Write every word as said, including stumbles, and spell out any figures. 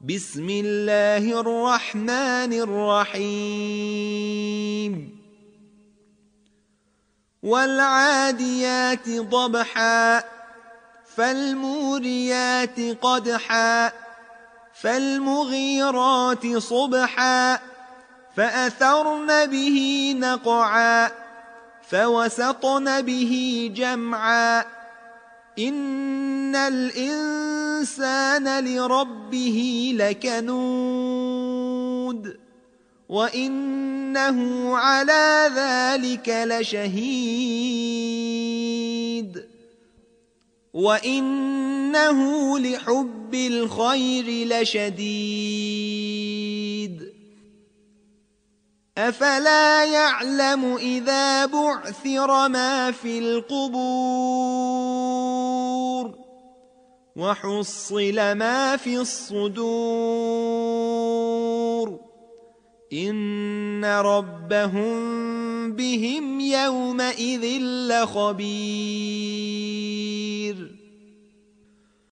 بسم الله الرحمن الرحيم والعاديات ضبحا فالموريات قدحا فالمغيرات صبحا فأثرن به نقعا فوسطن به جمعا إن الإنسان لربه لكنود وإنه على ذلك لشهيد وإنه لحب الخير لشديد أفلا يعلم إذا بعثر ما في القبور وحصل ما في الصدور إن ربهم بهم يومئذ لخبير